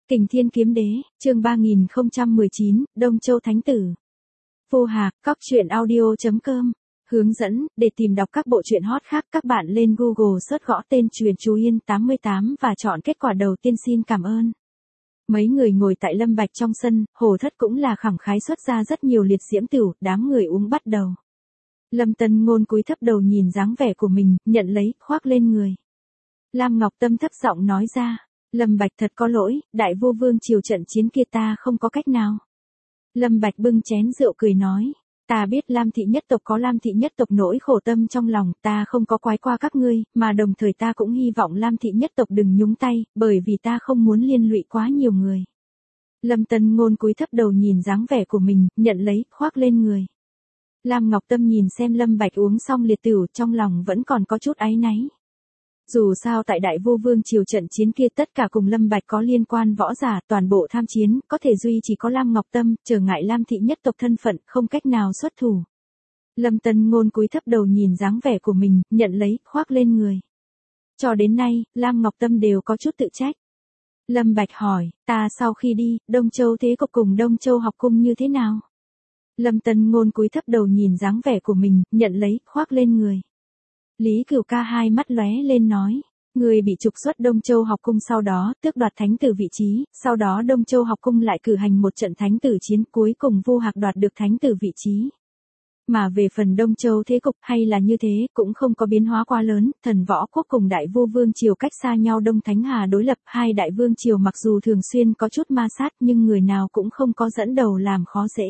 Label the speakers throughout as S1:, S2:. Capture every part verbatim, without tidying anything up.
S1: Kình Thiên Kiếm Đế, chương ba nghìn không trăm mười chín, Đông Châu Thánh Tử. Vô Hạc, cóc truyện audio.com. Hướng dẫn, để tìm đọc các bộ truyện hot khác các bạn lên Google search gõ tên Truyện Chú Yên tám mươi tám và chọn kết quả đầu tiên. Xin cảm ơn. Mấy người ngồi tại Lâm Bạch trong sân, Hồ Thất cũng là khẳng khái xuất ra rất nhiều liệt diễm tửu, đám người uống bắt đầu. Lâm Tân Ngôn cúi thấp đầu nhìn dáng vẻ của mình, nhận lấy, khoác lên người. Lam Ngọc Tâm thấp giọng nói ra. Lâm Bạch thật có lỗi, đại vô vương triều trận chiến kia ta không có cách nào. Lâm Bạch bưng chén rượu cười nói, ta biết Lam thị nhất tộc có Lam thị nhất tộc nỗi khổ tâm trong lòng, ta không có quái qua các ngươi, mà đồng thời ta cũng hy vọng Lam thị nhất tộc đừng nhúng tay, bởi vì ta không muốn liên lụy quá nhiều người. Lâm Tân Ngôn cúi thấp đầu nhìn dáng vẻ của mình, nhận lấy, khoác lên người. Lam Ngọc Tâm nhìn xem Lâm Bạch uống xong liệt tửu, trong lòng vẫn còn có chút áy náy. Dù sao tại đại vô vương triều trận chiến kia tất cả cùng Lâm Bạch có liên quan võ giả, toàn bộ tham chiến, có thể duy chỉ có Lam Ngọc Tâm, trở ngại Lam thị nhất tộc thân phận, không cách nào xuất thủ. Lâm Tân Ngôn cúi thấp đầu nhìn dáng vẻ của mình, nhận lấy, khoác lên người. Cho đến nay, Lam Ngọc Tâm đều có chút tự trách. Lâm Bạch hỏi, ta sau khi đi, Đông Châu thế cục cùng Đông Châu học cung như thế nào? Lâm Tân Ngôn cúi thấp đầu nhìn dáng vẻ của mình, nhận lấy, khoác lên người. Lý Cửu Ca hai mắt lóe lên nói, người bị trục xuất Đông Châu học cung sau đó, tước đoạt thánh tử vị trí, sau đó Đông Châu học cung lại cử hành một trận thánh tử chiến, cuối cùng Vô Hạc đoạt được thánh tử vị trí. Mà về phần Đông Châu thế cục hay là như thế, cũng không có biến hóa quá lớn, Thần Võ Quốc cùng Đại Vô Vương triều cách xa nhau Đông Thánh Hà đối lập, hai đại vương triều mặc dù thường xuyên có chút ma sát nhưng người nào cũng không có dẫn đầu làm khó dễ.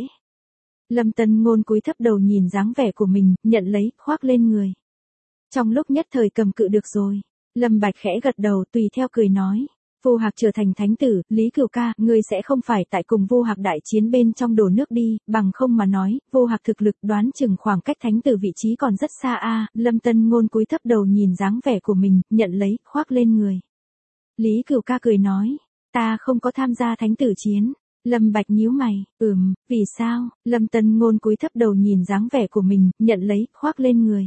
S1: Lâm Tân Ngôn cúi thấp đầu nhìn dáng vẻ của mình, nhận lấy, khoác lên người. Trong lúc nhất thời cầm cự được rồi, Lâm Bạch khẽ gật đầu tùy theo cười nói, Vô Hạc trở thành thánh tử, Lý Cửu Ca, ngươi sẽ không phải tại cùng Vô Hạc đại chiến bên trong đổ nước đi, bằng không mà nói, Vô Hạc thực lực đoán chừng khoảng cách thánh tử vị trí còn rất xa a. Lâm Tân Ngôn cúi thấp đầu nhìn dáng vẻ của mình, nhận lấy, khoác lên người. Lý Cửu Ca cười nói, ta không có tham gia thánh tử chiến. Lâm Bạch nhíu mày, ừm, vì sao? Lâm Tân Ngôn cúi thấp đầu nhìn dáng vẻ của mình, nhận lấy, khoác lên người.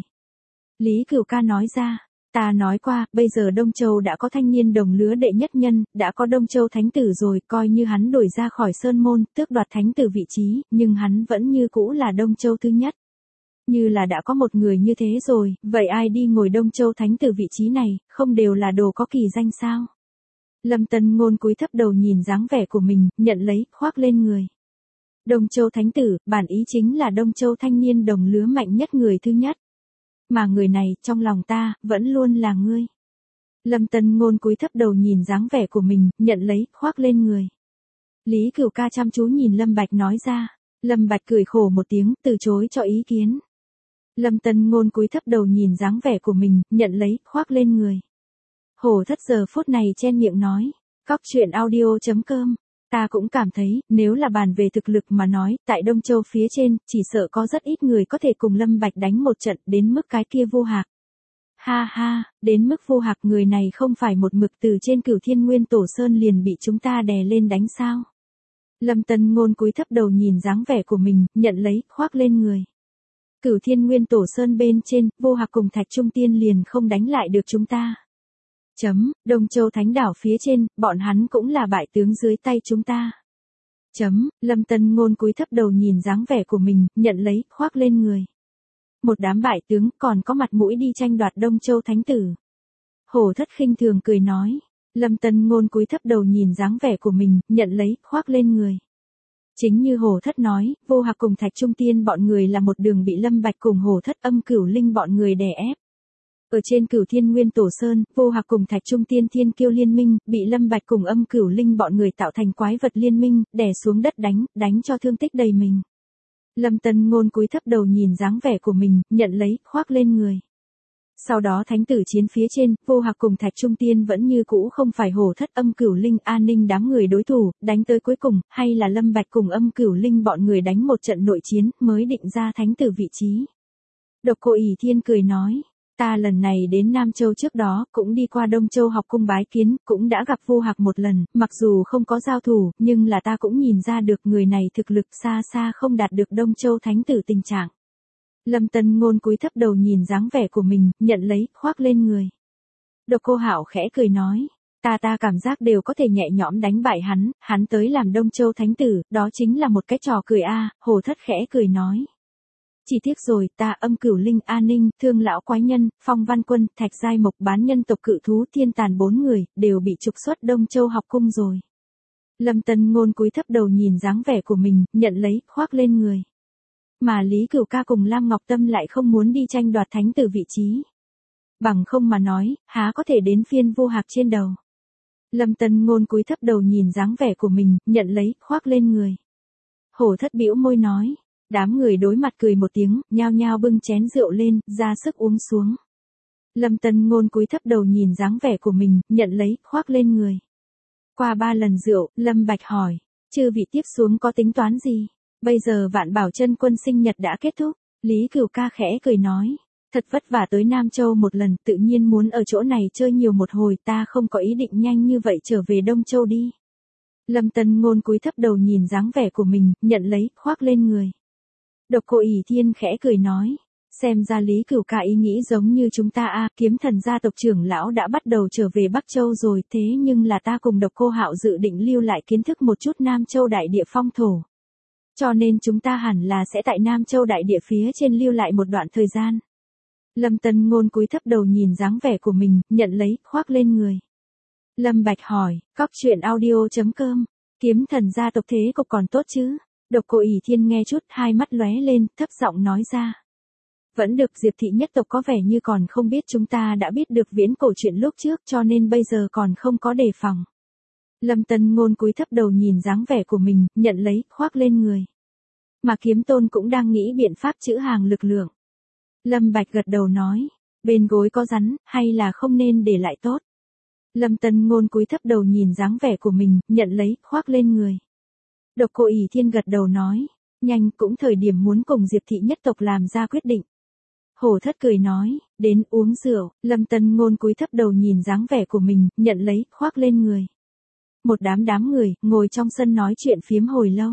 S1: Lý Cửu Ca nói ra, ta nói qua, bây giờ Đông Châu đã có thanh niên đồng lứa đệ nhất nhân, đã có Đông Châu thánh tử rồi, coi như hắn đổi ra khỏi sơn môn, tước đoạt thánh tử vị trí, nhưng hắn vẫn như cũ là Đông Châu thứ nhất. Như là đã có một người như thế rồi, vậy ai đi ngồi Đông Châu thánh tử vị trí này, không đều là đồ có kỳ danh sao? Lâm Tân Ngôn cúi thấp đầu nhìn dáng vẻ của mình, nhận lấy, khoác lên người. Đông Châu thánh tử, bản ý chính là Đông Châu thanh niên đồng lứa mạnh nhất người thứ nhất. Mà người này, trong lòng ta, vẫn luôn là ngươi. Lâm Tân Ngôn cúi thấp đầu nhìn dáng vẻ của mình, nhận lấy, khoác lên người. Lý Cửu Ca chăm chú nhìn Lâm Bạch nói ra. Lâm Bạch cười khổ một tiếng, từ chối cho ý kiến. Lâm Tân Ngôn cúi thấp đầu nhìn dáng vẻ của mình, nhận lấy, khoác lên người. Hồ Thất giờ phút này chen miệng nói, cóc truyện audio.com. Ta cũng cảm thấy, nếu là bàn về thực lực mà nói, tại Đông Châu phía trên, chỉ sợ có rất ít người có thể cùng Lâm Bạch đánh một trận, đến mức cái kia Vô Hạc. Ha ha, đến mức Vô Hạc người này không phải một mực từ trên Cửu Thiên Nguyên Tổ Sơn liền bị chúng ta đè lên đánh sao? Lâm Tân Ngôn cúi thấp đầu nhìn dáng vẻ của mình, nhận lấy, khoác lên người. Cửu Thiên Nguyên Tổ Sơn bên trên, Vô Hạc cùng Thạch Trung Tiên liền không đánh lại được chúng ta. Chấm, Đông Châu Thánh Đảo phía trên, bọn hắn cũng là bại tướng dưới tay chúng ta. Chấm, Lâm Tân Ngôn cúi thấp đầu nhìn dáng vẻ của mình, nhận lấy, khoác lên người. Một đám bại tướng còn có mặt mũi đi tranh đoạt Đông Châu Thánh Tử. Hồ Thất khinh thường cười nói. Lâm Tân Ngôn cúi thấp đầu nhìn dáng vẻ của mình, nhận lấy, khoác lên người. Chính như Hồ Thất nói, Vô Hạc cùng Thạch Trung Tiên bọn người là một đường bị Lâm Bạch cùng Hồ Thất Âm Cửu Linh bọn người đè ép. Ở trên Cửu Thiên Nguyên Tổ Sơn, Vô Hạc cùng Thạch Trung Tiên thiên kiêu liên minh, bị Lâm Bạch cùng Âm Cửu Linh bọn người tạo thành quái vật liên minh, đè xuống đất đánh, đánh cho thương tích đầy mình. Lâm Tân Ngôn cúi thấp đầu nhìn dáng vẻ của mình, nhận lấy, khoác lên người. Sau đó thánh tử chiến phía trên, Vô Hạc cùng Thạch Trung Tiên vẫn như cũ không phải Hồ Thất Âm Cửu Linh An Ninh đám người đối thủ, đánh tới cuối cùng, hay là Lâm Bạch cùng Âm Cửu Linh bọn người đánh một trận nội chiến, mới định ra thánh tử vị trí. Độc Cô ỷ Thiên cười nói. Ta lần này đến Nam Châu trước đó, cũng đi qua Đông Châu học cung bái kiến, cũng đã gặp Vô Hạc một lần, mặc dù không có giao thủ, nhưng là ta cũng nhìn ra được người này thực lực xa xa không đạt được Đông Châu thánh tử tình trạng. Lâm Tân Ngôn cúi thấp đầu nhìn dáng vẻ của mình, nhận lấy, khoác lên người. Độc Cô Hạo khẽ cười nói, Ta ta cảm giác đều có thể nhẹ nhõm đánh bại hắn, hắn tới làm Đông Châu Thánh Tử, đó chính là một cái trò cười a. Hồ Thất khẽ cười nói. Chỉ tiếc rồi, ta Âm Cửu Linh, A Ninh, Thương Lão Quái Nhân, Phong Văn Quân, Thạch Giai Mộc bán nhân tộc cự thú thiên tàn bốn người, đều bị trục xuất Đông Châu học cung rồi. Lâm Tân Ngôn cúi thấp đầu nhìn dáng vẻ của mình, nhận lấy, khoác lên người. Mà Lý Cửu Ca cùng Lam Ngọc Tâm lại không muốn đi tranh đoạt thánh tử vị trí. Bằng không mà nói, há có thể đến phiên Vô Hạc trên đầu. Lâm Tân Ngôn cúi thấp đầu nhìn dáng vẻ của mình, nhận lấy, khoác lên người. Hổ Thất bĩu môi nói. Đám người đối mặt cười một tiếng, nhao nhao bưng chén rượu lên, ra sức uống xuống. Lâm Tân Ngôn cúi thấp đầu nhìn dáng vẻ của mình, nhận lấy, khoác lên người. Qua ba lần rượu, Lâm Bạch hỏi, chư vị tiếp xuống có tính toán gì? Bây giờ Vạn Bảo Chân Quân sinh nhật đã kết thúc, Lý Cửu Ca khẽ cười nói, thật vất vả tới Nam Châu một lần, tự nhiên muốn ở chỗ này chơi nhiều một hồi, ta không có ý định nhanh như vậy trở về Đông Châu đi. Lâm Tân Ngôn cúi thấp đầu nhìn dáng vẻ của mình, nhận lấy, khoác lên người. Độc Cô ỷ Thiên khẽ cười nói, xem ra Lý Cửu Ca ý nghĩ giống như chúng ta a, Kiếm Thần gia tộc trưởng lão đã bắt đầu trở về Bắc Châu rồi, thế nhưng là ta cùng Độc Cô Hạo dự định lưu lại kiến thức một chút Nam Châu đại địa phong thổ. Cho nên chúng ta hẳn là sẽ tại Nam Châu đại địa phía trên lưu lại một đoạn thời gian. Lâm Tân Ngôn cúi thấp đầu nhìn dáng vẻ của mình, nhận lấy, khoác lên người. Lâm Bạch hỏi, cóc truyện audio chấm com, Kiếm Thần gia tộc thế cục còn tốt chứ? Độc Cô ỷ Thiên nghe chút, hai mắt lóe lên, thấp giọng nói ra. Vẫn được, Diệp thị nhất tộc có vẻ như còn không biết chúng ta đã biết được viễn cổ chuyện lúc trước, cho nên bây giờ còn không có đề phòng. Lâm Tân Ngôn cúi thấp đầu nhìn dáng vẻ của mình, nhận lấy, khoác lên người. Mà Kiếm Tôn cũng đang nghĩ biện pháp trữ hàng lực lượng. Lâm Bạch gật đầu nói, bên gối có rắn, hay là không nên để lại tốt. Lâm Tân Ngôn cúi thấp đầu nhìn dáng vẻ của mình, nhận lấy, khoác lên người. Độc Cô ỷ Thiên gật đầu nói, nhanh, cũng thời điểm muốn cùng Diệp thị nhất tộc làm ra quyết định. Hổ Thất cười nói, đến uống rượu. Lâm Tân Ngôn cúi thấp đầu nhìn dáng vẻ của mình, nhận lấy, khoác lên người. Một đám đám người, ngồi trong sân nói chuyện phiếm hồi lâu.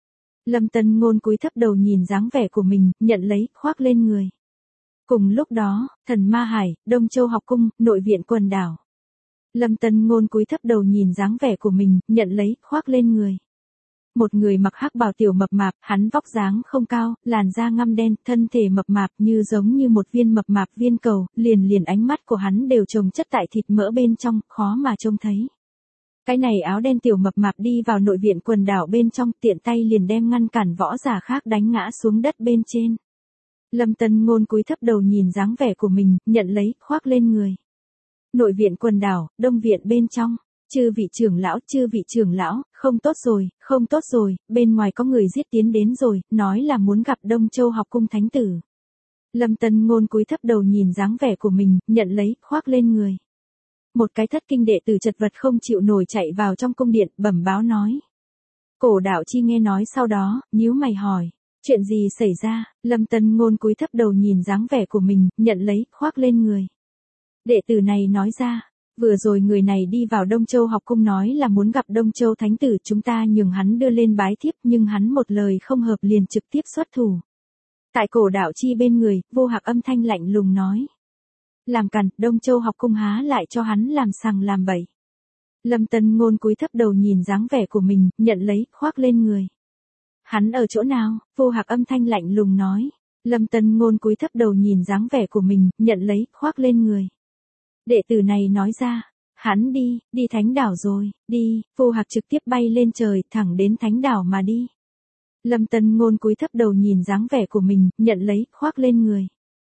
S1: Lâm Tân Ngôn cúi thấp đầu nhìn dáng vẻ của mình, nhận lấy, khoác lên người. Cùng lúc đó, Thần Ma Hải, Đông Châu học cung, nội viện quần đảo. Lâm Tân Ngôn cúi thấp đầu nhìn dáng vẻ của mình, nhận lấy, khoác lên người. Một người mặc hắc bào tiểu mập mạp, hắn vóc dáng không cao, làn da ngăm đen, thân thể mập mạp như giống như một viên mập mạp viên cầu, liền liền ánh mắt của hắn đều chồng chất tại thịt mỡ bên trong, khó mà trông thấy. Cái này áo đen tiểu mập mạp đi vào nội viện quần đảo bên trong, tiện tay liền đem ngăn cản võ giả khác đánh ngã xuống đất bên trên. Lâm Tân Ngôn cúi thấp đầu nhìn dáng vẻ của mình, nhận lấy, khoác lên người. Nội viện quần đảo, đông viện bên trong. Chư vị trưởng lão, chư vị trưởng lão, không tốt rồi, không tốt rồi, bên ngoài có người giết tiến đến rồi, nói là muốn gặp Đông Châu học cung thánh tử. Lâm Tân Ngôn cúi thấp đầu nhìn dáng vẻ của mình, nhận lấy, khoác lên người. Một cái thất kinh đệ tử chật vật không chịu nổi chạy vào trong cung điện, bẩm báo nói. Cổ Đạo Chi nghe nói sau đó, nhíu mày hỏi, chuyện gì xảy ra? Lâm Tân Ngôn cúi thấp đầu nhìn dáng vẻ của mình, nhận lấy, khoác lên người. Đệ tử này nói ra. Vừa rồi người này đi vào Đông Châu học cung nói là muốn gặp Đông Châu thánh tử, chúng ta nhường hắn đưa lên bái thiếp nhưng hắn một lời không hợp liền trực tiếp xuất thủ. Tại Cổ Đạo Chi bên người, Vô Hạc âm thanh lạnh lùng nói. Làm càn, Đông Châu học cung há lại cho hắn làm sằng làm bậy. Lâm Tân Ngôn cúi thấp đầu nhìn dáng vẻ của mình, nhận lấy, khoác lên người. Hắn ở chỗ nào? Vô Hạc âm thanh lạnh lùng nói. Lâm Tân Ngôn cúi thấp đầu nhìn dáng vẻ của mình, nhận lấy, khoác lên người. Đệ tử này nói ra, hắn đi, đi thánh đảo rồi, đi. Vô Hạc trực tiếp bay lên trời, thẳng đến thánh đảo mà đi. Lâm Tân Ngôn cúi thấp đầu nhìn dáng vẻ của mình, nhận lấy, khoác lên người.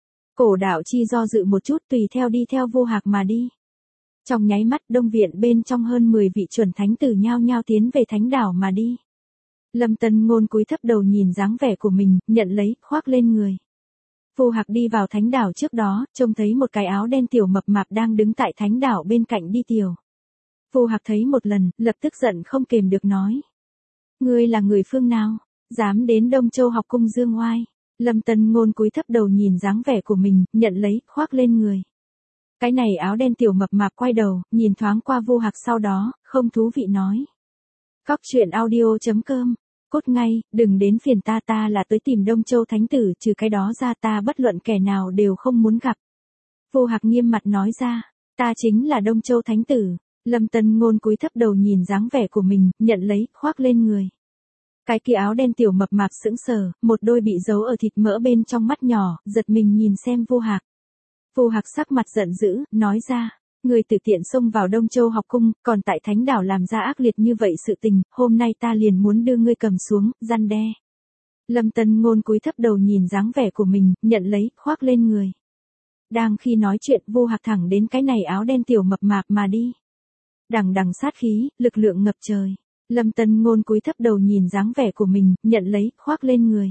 S1: Cổ Đạo Chi do dự một chút, tùy theo đi theo Vô Hạc mà đi. Trong nháy mắt, đông viện bên trong hơn mười vị chuẩn thánh tử nhao nhao tiến về thánh đảo mà đi. Lâm Tân Ngôn cúi thấp đầu nhìn dáng vẻ của mình, nhận lấy, khoác lên người. Vô Hạc đi vào thánh đảo trước đó, trông thấy một cái áo đen tiểu mập mạp đang đứng tại thánh đảo bên cạnh đi tiểu. Vô Hạc thấy một lần, lập tức giận không kềm được nói. Ngươi là người phương nào? Dám đến Đông Châu học cung dương oai. Lâm Tân Ngôn cúi thấp đầu nhìn dáng vẻ của mình, nhận lấy, khoác lên người. Cái này áo đen tiểu mập mạp quay đầu, nhìn thoáng qua Vô Hạc sau đó, không thú vị nói. Cóc truyện audio chấm com. Cốt ngay, đừng đến phiền ta, ta là tới tìm Đông Châu thánh tử, trừ cái đó ra ta bất luận kẻ nào đều không muốn gặp. Vô Hạc nghiêm mặt nói ra, ta chính là Đông Châu thánh tử. Lâm Tân Ngôn cúi thấp đầu nhìn dáng vẻ của mình, nhận lấy, khoác lên người. Cái kia áo đen tiểu mập mạp sững sờ, một đôi bị giấu ở thịt mỡ bên trong mắt nhỏ, giật mình nhìn xem Vu Hạc. Vu Hạc sắc mặt giận dữ, nói ra, người tự tiện xông vào Đông Châu học cung, còn tại Thánh Đảo làm ra ác liệt như vậy sự tình, hôm nay ta liền muốn đưa ngươi cầm xuống, răn đe. Lâm Tân Ngôn cúi thấp đầu nhìn dáng vẻ của mình, nhận lấy, khoác lên người. Đang khi nói chuyện, Vu Hạc thẳng đến cái này áo đen tiểu mập mạp mà đi. Đằng đằng sát khí, lực lượng ngập trời. Lâm Tân Ngôn cúi thấp đầu nhìn dáng vẻ của mình, nhận lấy, khoác lên người.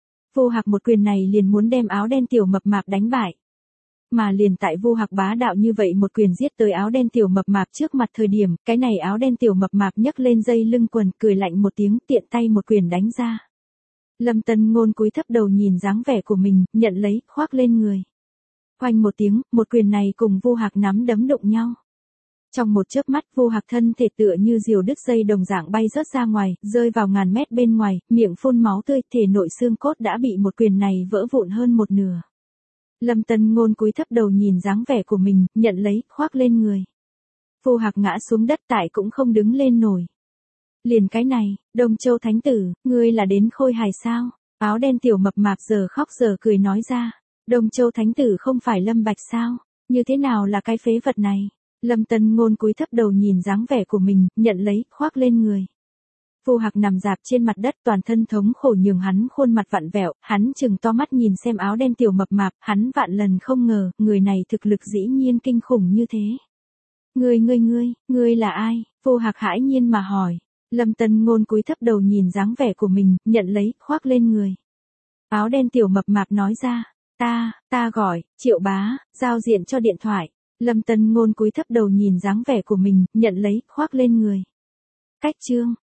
S1: Vu Hạc một quyền này liền muốn đem áo đen tiểu mập mạp đánh bại. Mà liền tại Vu Hạc bá đạo như vậy một quyền giết tới áo đen tiểu mập mạp trước mặt thời điểm, cái này áo đen tiểu mập mạp nhấc lên dây lưng quần, cười lạnh một tiếng, tiện tay một quyền đánh ra. Lâm Tân Ngôn cúi thấp đầu nhìn dáng vẻ của mình, nhận lấy, khoác lên người. Oanh một tiếng, một quyền này cùng Vu Hạc nắm đấm đụng nhau. Trong một chớp mắt, Vu Hạc thân thể tựa như diều đứt dây đồng dạng bay rớt ra ngoài, rơi vào ngàn mét bên ngoài, miệng phun máu tươi, thể nội xương cốt đã bị một quyền này vỡ vụn hơn một nửa. Lâm Tân Ngôn cúi thấp đầu nhìn dáng vẻ của mình, nhận lấy, khoác lên người. Vu Hạc ngã xuống đất tại cũng không đứng lên nổi. Liền cái này, Đông Châu Thánh Tử, ngươi là đến khôi hài sao? Áo đen tiểu mập mạp giờ khóc giờ cười nói ra. Đông Châu Thánh Tử không phải Lâm Bạch sao? Như thế nào là cái phế vật này? Lâm Tân Ngôn cúi thấp đầu nhìn dáng vẻ của mình, nhận lấy, khoác lên người. Vu Hạc nằm dạp trên mặt đất, toàn thân thống khổ nhường hắn khuôn mặt vặn vẹo, hắn chừng to mắt nhìn xem áo đen tiểu mập mạp, hắn vạn lần không ngờ, người này thực lực dĩ nhiên kinh khủng như thế. Ngươi ngươi ngươi, ngươi là ai? Vu Hạc hãi nhiên mà hỏi. Lâm Tân Ngôn cúi thấp đầu nhìn dáng vẻ của mình, nhận lấy, khoác lên người. Áo đen tiểu mập mạp nói ra, ta, ta gọi, Triệu Bá, giao diện cho điện thoại. Lâm Tân Ngôn cúi thấp đầu nhìn dáng vẻ của mình, nhận lấy, khoác lên người. Cách chương.